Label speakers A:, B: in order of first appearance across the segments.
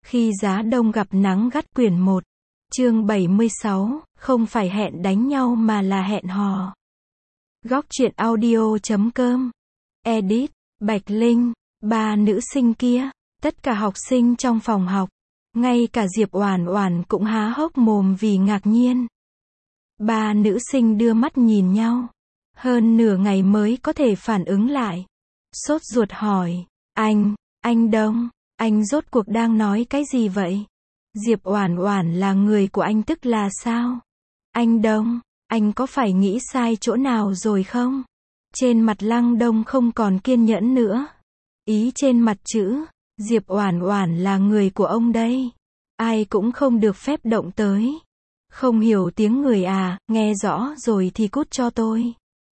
A: Khi giá đông gặp nắng gắt quyển 1. Chương 76, không phải hẹn đánh nhau mà là hẹn hò. Góc truyện audio.com. Edit, Bạch Linh, ba nữ sinh kia, tất cả học sinh trong phòng học, ngay cả Diệp Oản Oản cũng há hốc mồm vì ngạc nhiên. Ba nữ sinh đưa mắt nhìn nhau, hơn nửa ngày mới có thể phản ứng lại. Sốt ruột hỏi, anh Đông, anh rốt cuộc đang nói cái gì vậy? Diệp Oản Oản là người của anh tức là sao? Anh Đông, anh có phải nghĩ sai chỗ nào rồi không? Trên mặt Lăng Đông không còn kiên nhẫn nữa. Ý trên mặt chữ, Diệp Oản Oản là người của ông đây. Ai cũng không được phép động tới. Không hiểu tiếng người à, nghe rõ rồi thì cút cho tôi.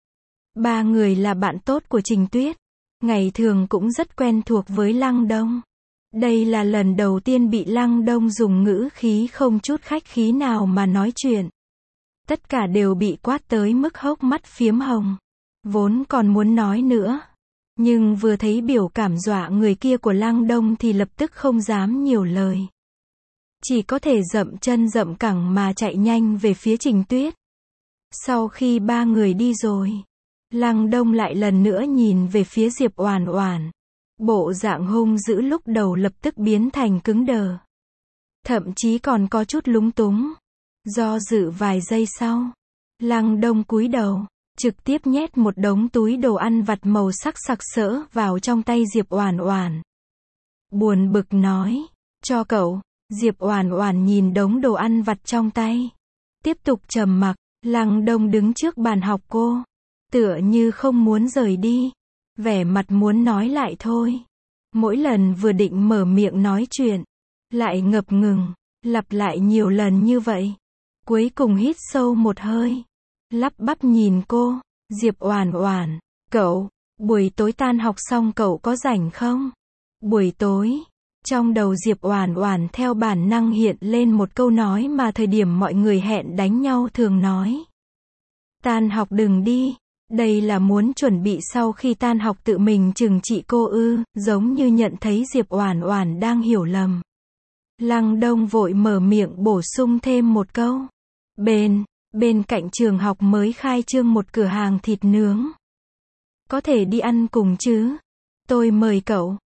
A: Ba người là bạn tốt của Trình Tuyết. Ngày thường cũng rất quen thuộc với Lăng Đông. Đây là lần đầu tiên bị Lăng Đông dùng ngữ khí không chút khách khí nào mà nói chuyện. Tất cả đều bị quát tới mức hốc mắt phiếm hồng. Vốn còn muốn nói nữa. Nhưng vừa thấy biểu cảm dọa người kia của Lăng Đông thì lập tức không dám nhiều lời. Chỉ có thể dậm chân dậm cẳng mà chạy nhanh về phía Trình Tuyết. Sau khi ba người đi rồi, Lăng Đông lại lần nữa nhìn về phía Diệp Oản Oản. Bộ dạng hung dữ lúc đầu lập tức biến thành cứng đờ. Thậm chí còn có chút lúng túng. Do dự vài giây sau, Lăng Đông cúi đầu, trực tiếp nhét một đống túi đồ ăn vặt màu sắc sặc sỡ vào trong tay Diệp Oản Oản. Buồn bực nói, cho cậu. Diệp Oản Oản nhìn đống đồ ăn vặt trong tay, tiếp tục trầm mặc. Lăng Đông đứng trước bàn học cô, tựa như không muốn rời đi, vẻ mặt muốn nói lại thôi. Mỗi lần vừa định mở miệng nói chuyện, lại ngập ngừng, lặp lại nhiều lần như vậy. Cuối cùng hít sâu một hơi, lắp bắp nhìn cô, Diệp Oản Oản, cậu, buổi tối tan học xong cậu có rảnh không? Buổi tối, trong đầu Diệp Oản Oản theo bản năng hiện lên một câu nói mà thời điểm mọi người hẹn đánh nhau thường nói. Tan học đừng đi. Đây là muốn chuẩn bị sau khi tan học tự mình trừng trị cô ư, giống như nhận thấy Diệp Oản Oản đang hiểu lầm. Lăng Đông vội mở miệng bổ sung thêm một câu. Bên cạnh trường học mới khai trương một cửa hàng thịt nướng. Có thể đi ăn cùng chứ? Tôi mời cậu.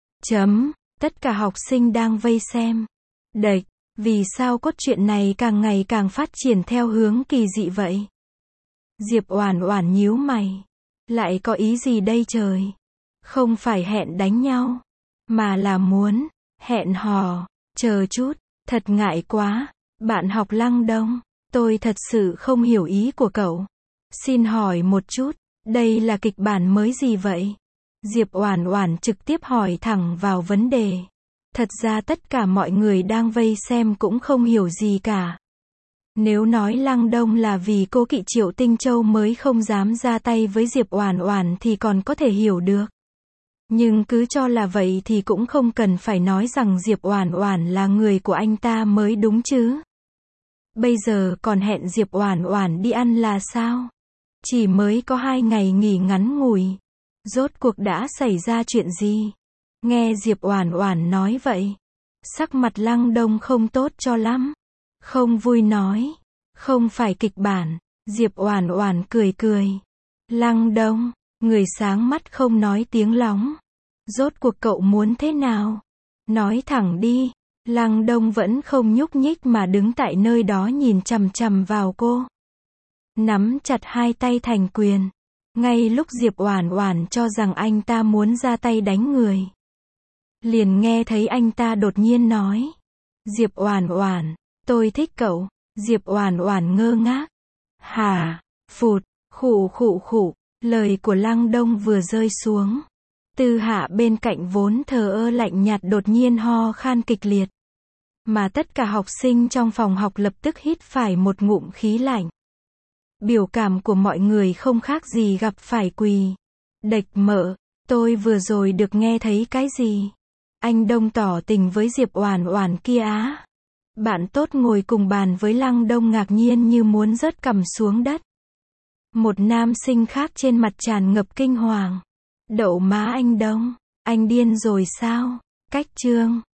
A: Tất cả học sinh đang vây xem. Đệch, vì sao cốt truyện này càng ngày càng phát triển theo hướng kỳ dị vậy? Diệp Oản Oản nhíu mày. Lại có ý gì đây trời? Không phải hẹn đánh nhau, mà là muốn hẹn hò. Chờ chút, thật ngại quá. Bạn học Lăng Đông, tôi thật sự không hiểu ý của cậu. Xin hỏi một chút, đây là kịch bản mới gì vậy? Diệp Oản Oản trực tiếp hỏi thẳng vào vấn đề. Thật ra tất cả mọi người đang vây xem cũng không hiểu gì cả. Nếu nói Lăng Đông là vì cô kỵ Triệu Tinh Châu mới không dám ra tay với Diệp Oản Oản thì còn có thể hiểu được. Nhưng cứ cho là vậy thì cũng không cần phải nói rằng Diệp Oản Oản là người của anh ta mới đúng chứ. Bây giờ còn hẹn Diệp Oản Oản đi ăn là sao? Chỉ mới có 2 ngày nghỉ ngắn ngủi. Rốt cuộc đã xảy ra chuyện gì? Nghe Diệp Oản Oản nói vậy, sắc mặt Lăng Đông không tốt cho lắm. Không vui nói, không phải kịch bản. Diệp Oản Oản cười cười. Lăng Đông, người sáng mắt không nói tiếng lóng. Rốt cuộc cậu muốn thế nào? Nói thẳng đi. Lăng Đông vẫn không nhúc nhích mà đứng tại nơi đó nhìn chằm chằm vào cô. Nắm chặt hai tay thành quyền. Ngay lúc Diệp Oản Oản cho rằng anh ta muốn ra tay đánh người, liền nghe thấy anh ta đột nhiên nói. Diệp Oản Oản, tôi thích cậu. Diệp Oản Oản ngơ ngác. Hả? Phụt, khụ. Lời của Lăng Đông vừa rơi xuống. Tư Hạ bên cạnh vốn thờ ơ lạnh nhạt đột nhiên ho khan kịch liệt. Mà tất cả học sinh trong phòng học lập tức hít phải một ngụm khí lạnh. Biểu cảm của mọi người không khác gì gặp phải quỳ. Đệch mợ, tôi vừa rồi được nghe thấy cái gì? Anh Đông tỏ tình với Diệp Oản Oản kia á? Bạn tốt ngồi cùng bàn với Lăng Đông ngạc nhiên như muốn rớt cằm xuống đất. Một nam sinh khác trên mặt tràn ngập kinh hoàng. Đậu má anh Đông, anh điên rồi sao? Cách chương